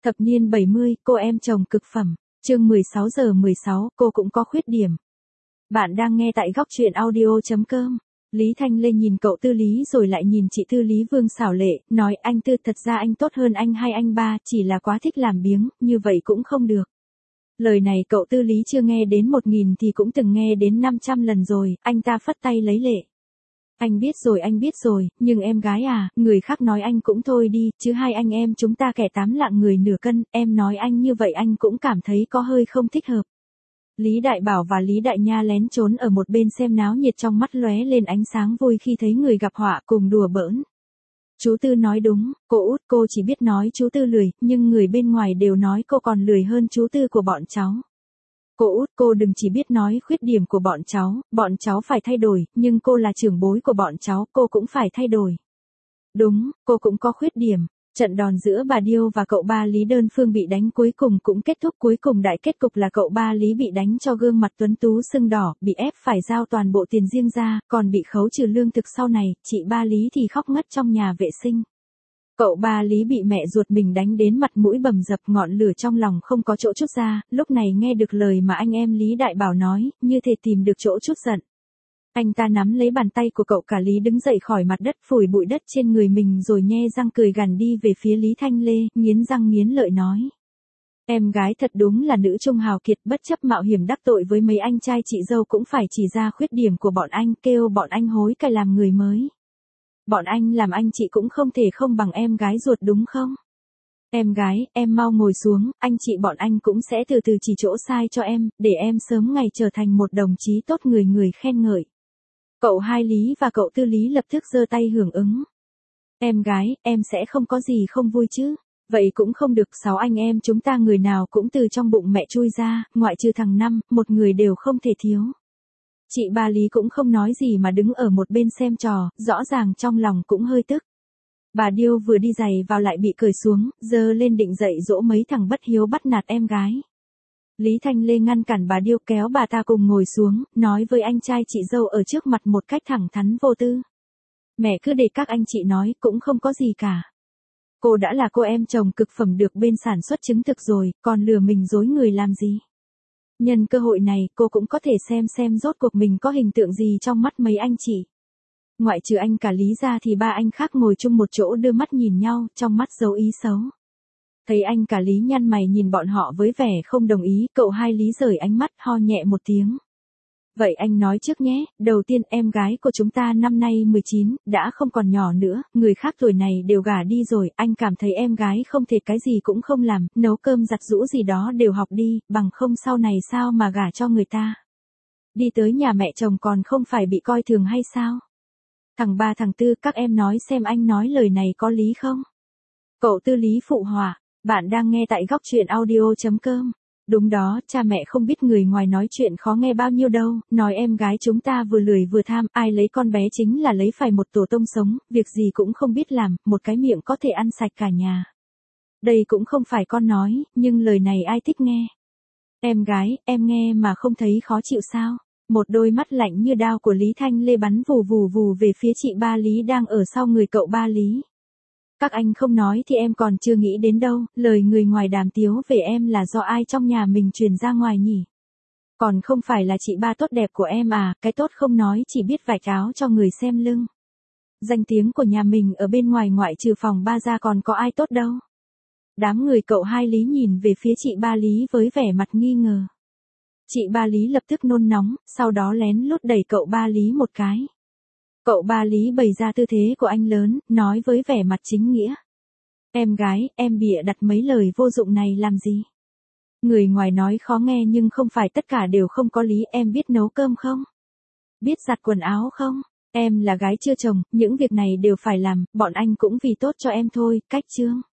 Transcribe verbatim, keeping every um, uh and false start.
Thập niên bảy mươi, cô em chồng cực phẩm. Chương mười sáu giờ mười sáu, cô cũng có khuyết điểm. Bạn đang nghe tại góc truyện audio chấm com. Lý Thanh Lê nhìn cậu Tư Lý rồi lại nhìn chị Tư Lý Vương xảo lệ, nói anh Tư thật ra anh tốt hơn anh hay anh ba, chỉ là quá thích làm biếng, như vậy cũng không được. Lời này cậu Tư Lý chưa nghe đến một nghìn thì cũng từng nghe đến năm trăm lần rồi, anh ta phất tay lấy lệ. Anh biết rồi anh biết rồi, nhưng em gái à, người khác nói anh cũng thôi đi, chứ hai anh em chúng ta kẻ tám lạng người nửa cân, em nói anh như vậy anh cũng cảm thấy có hơi không thích hợp. Lý Đại Bảo và Lý Đại Nha lén trốn ở một bên xem náo nhiệt, trong mắt lóe lên ánh sáng vui khi thấy người gặp họa, cùng đùa bỡn. Chú Tư nói đúng, cô út cô chỉ biết nói chú Tư lười, nhưng người bên ngoài đều nói cô còn lười hơn chú Tư của bọn cháu. Cô út cô đừng chỉ biết nói khuyết điểm của bọn cháu, bọn cháu phải thay đổi, nhưng cô là trưởng bối của bọn cháu, cô cũng phải thay đổi. Đúng, cô cũng có khuyết điểm. Trận đòn giữa bà Điêu và cậu ba Lý đơn phương bị đánh cuối cùng cũng kết thúc, cuối cùng đại kết cục là cậu ba Lý bị đánh cho gương mặt tuấn tú sưng đỏ, bị ép phải giao toàn bộ tiền riêng ra, còn bị khấu trừ lương thực sau này, chị ba Lý thì khóc ngất trong nhà vệ sinh. Cậu ba Lý bị mẹ ruột mình đánh đến mặt mũi bầm dập, ngọn lửa trong lòng không có chỗ trút ra, lúc này nghe được lời mà anh em Lý Đại Bảo nói, như thể tìm được chỗ trút giận. Anh ta nắm lấy bàn tay của cậu cả Lý đứng dậy khỏi mặt đất, phủi bụi đất trên người mình rồi nhe răng cười gằn đi về phía Lý Thanh Lê, nghiến răng nghiến lợi nói. Em gái thật đúng là nữ trung hào kiệt, bất chấp mạo hiểm đắc tội với mấy anh trai chị dâu cũng phải chỉ ra khuyết điểm của bọn anh, kêu bọn anh hối cải làm người mới. Bọn anh làm anh chị cũng không thể không bằng em gái ruột đúng không? Em gái, em mau ngồi xuống, anh chị bọn anh cũng sẽ từ từ chỉ chỗ sai cho em, để em sớm ngày trở thành một đồng chí tốt người người khen ngợi. Cậu hai Lý và cậu Tư Lý lập tức giơ tay hưởng ứng. Em gái, em sẽ không có gì không vui chứ? Vậy cũng không được, sáu anh em chúng ta người nào cũng từ trong bụng mẹ chui ra, ngoại trừ thằng Năm, một người đều không thể thiếu. Chị ba Lý cũng không nói gì mà đứng ở một bên xem trò, rõ ràng trong lòng cũng hơi tức. Bà Điêu vừa đi giày vào lại bị cởi xuống, giơ lên định dạy dỗ mấy thằng bất hiếu bắt nạt em gái. Lý Thanh Lê ngăn cản bà Điêu, kéo bà ta cùng ngồi xuống, nói với anh trai chị dâu ở trước mặt một cách thẳng thắn vô tư. Mẹ cứ để các anh chị nói, cũng không có gì cả. Cô đã là cô em chồng cực phẩm được bên sản xuất chứng thực rồi, còn lừa mình dối người làm gì? Nhân cơ hội này, cô cũng có thể xem xem rốt cuộc mình có hình tượng gì trong mắt mấy anh chị. Ngoại trừ anh cả Lý ra thì ba anh khác ngồi chung một chỗ đưa mắt nhìn nhau, trong mắt giấu ý xấu. Thấy anh cả Lý nhăn mày nhìn bọn họ với vẻ không đồng ý, cậu hai Lý rời ánh mắt, ho nhẹ một tiếng. Vậy anh nói trước nhé, đầu tiên em gái của chúng ta năm nay mười chín, đã không còn nhỏ nữa, người khác tuổi này đều gả đi rồi, anh cảm thấy em gái không thể cái gì cũng không làm, nấu cơm giặt giũ gì đó đều học đi, bằng không sau này sao mà gả cho người ta. Đi tới nhà mẹ chồng còn không phải bị coi thường hay sao? Thằng ba thằng tư, các em nói xem anh nói lời này có lý không? Cậu Tư Lý phụ họa. Bạn đang nghe tại góc truyện audio chấm com. Đúng đó, cha mẹ không biết người ngoài nói chuyện khó nghe bao nhiêu đâu, nói em gái chúng ta vừa lười vừa tham, ai lấy con bé chính là lấy phải một tổ tông sống, việc gì cũng không biết làm, một cái miệng có thể ăn sạch cả nhà. Đây cũng không phải con nói, nhưng lời này ai thích nghe. Em gái, em nghe mà không thấy khó chịu sao? Một đôi mắt lạnh như đao của Lý Thanh Lê bắn vù vù vù về phía chị ba Lý đang ở sau người cậu ba Lý. Các anh không nói thì em còn chưa nghĩ đến đâu, lời người ngoài đàm tiếu về em là do ai trong nhà mình truyền ra ngoài nhỉ? Còn không phải là chị ba tốt đẹp của em à, cái tốt không nói chỉ biết vạch áo cho người xem lưng. Danh tiếng của nhà mình ở bên ngoài ngoại trừ phòng ba ra còn có ai tốt đâu. Đám người cậu hai Lý nhìn về phía chị ba Lý với vẻ mặt nghi ngờ. Chị ba Lý lập tức nôn nóng, sau đó lén lút đẩy cậu ba Lý một cái. Cậu ba Lý bày ra tư thế của anh lớn, nói với vẻ mặt chính nghĩa. Em gái, em bịa đặt mấy lời vô dụng này làm gì? Người ngoài nói khó nghe nhưng không phải tất cả đều không có lý, em biết nấu cơm không? Biết giặt quần áo không? Em là gái chưa chồng, những việc này đều phải làm, bọn anh cũng vì tốt cho em thôi, cách chương.